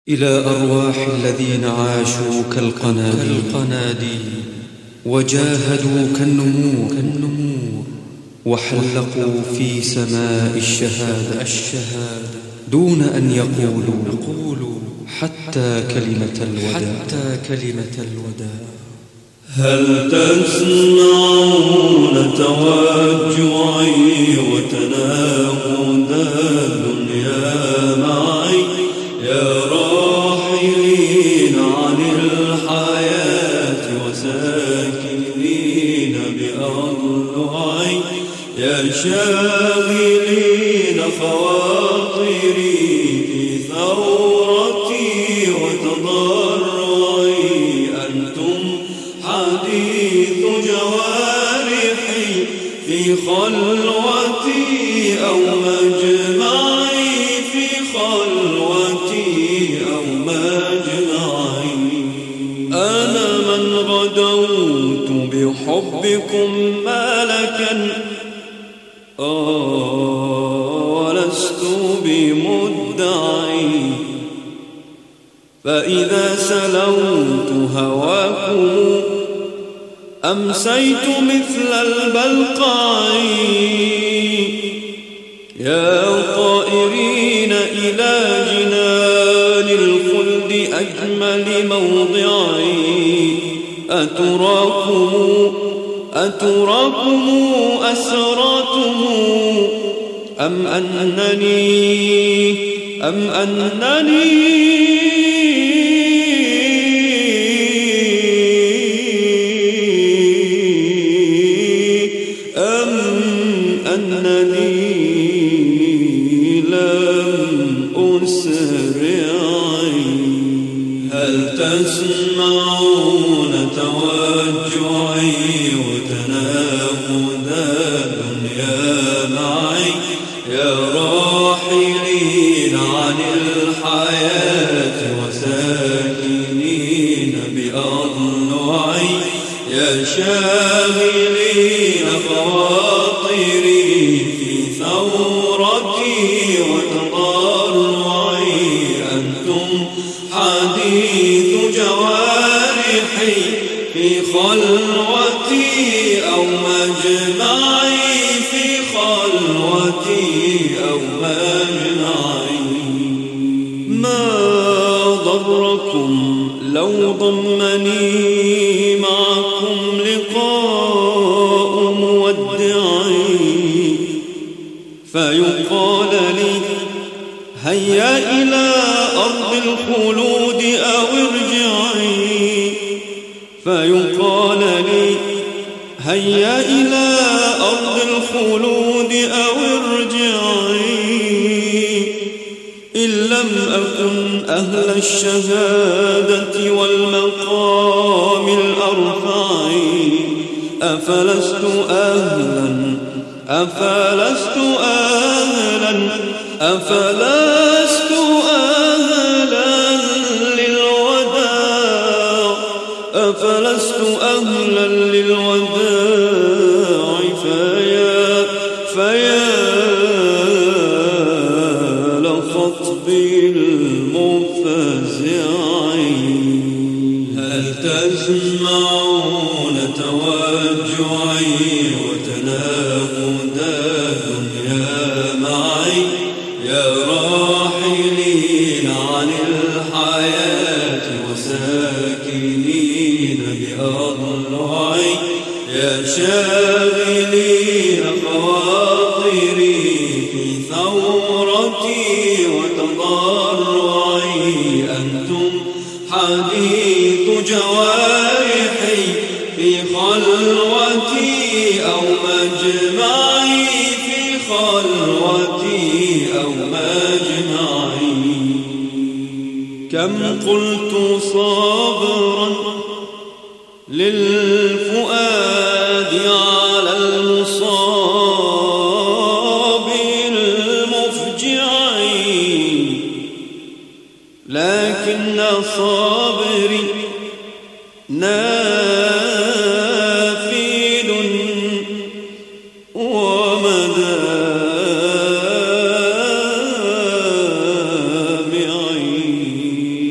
إلى أرواح الذين عاشوا كالقناديل وجاهدوا كالنمور وحلقوا في سماء الشهادة دون أن يقولوا حتى كلمة الوداع. هل تسمعون توجعي وتناقض الدنيا معي يا راحلين عن الحياة وساكنين بأضلعي يا شاغلين خواطري في ثورتي وتضرعي أنتم حديث جوارحي في خلوتي أو مجمعي في خلوتي أو مجمعي. أنا من غدوت بحبكم مالكا ولست بمدعي فإذا سلوت هواكم أمسيت مثل البلقاع يا طائرين إلى جنان الخلد أجمل موضعي أتراكم أسراتم أم أنني لم أسرعي. هل تسمعون توجعي وتناقض الدنيا معي يا راحلين عن الحياة وساكنين بأضلعي يا شاغلين خواطري في ثورتي وتضرعي أنتم حديث جوارحي في خلوتي أو مجمعي في خلوتي أو مجمعي. ما ضركم لو ضمني معكم لقاء مودعي فيقال لي هيا إلى أرض الخلود أو ارجعي فيقال لي هيا إلى أرض الخلود أو ارجعي. إن لم أكن أهل الشهادة والمقام الأرفع أفلست أهلا للوداع فيا لخطبي المفزع. هل تسمعون توجعي وتناقض الدنيا معي يا راحلين عن الحياة وساكنين بأضلعي يا شاغلين خواطري في ثورتي وتضرعي أنتم حديث جوارحي في خلوتي أو مجمعي في خلوتي أو مجمعي. كم قلت صابرا للفؤاد على المصاب المفجع لكن صابري نافذ ومدامعي.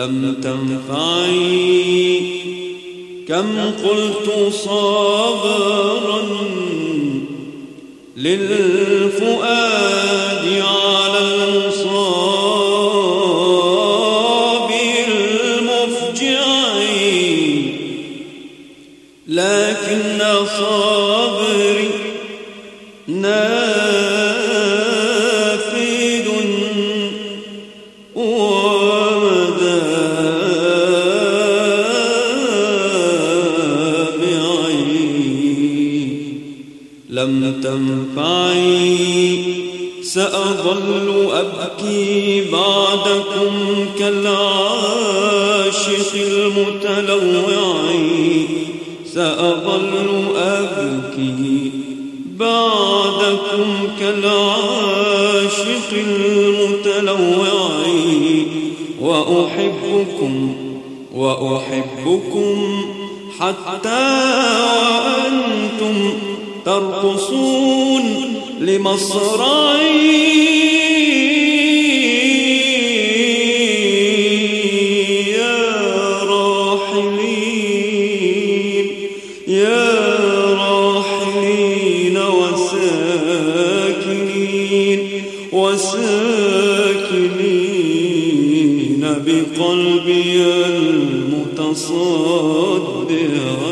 لم تنفعي كم قلت صابرا للفؤاد على المصاب المفجع، لكن صبري نافذ لم تنفعي سأظل أبكي بعدكم كالعاشق المتلوع، سأظل أبكي بعدكم كالعاشق المتلوع، وأحبكم حتى وأنتم ترقصون لمصرعي. يا راحلين وساكنين بقلبي المتصدع،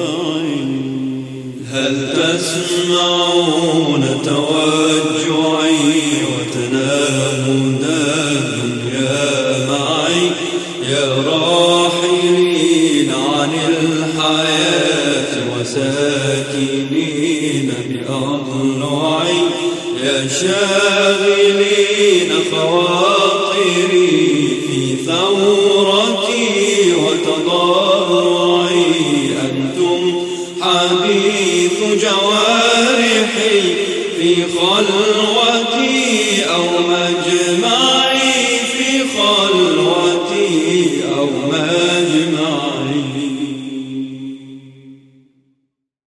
هل تسمعون توجعي وتنامون الدنيا معي؟ يا راحلين عن الحياة وساكنين بأضلعي، يا شاغلين خواطري في ثورتي وتضرعي، أنتم حديث جوارحي في خلوتي أو مجمعي.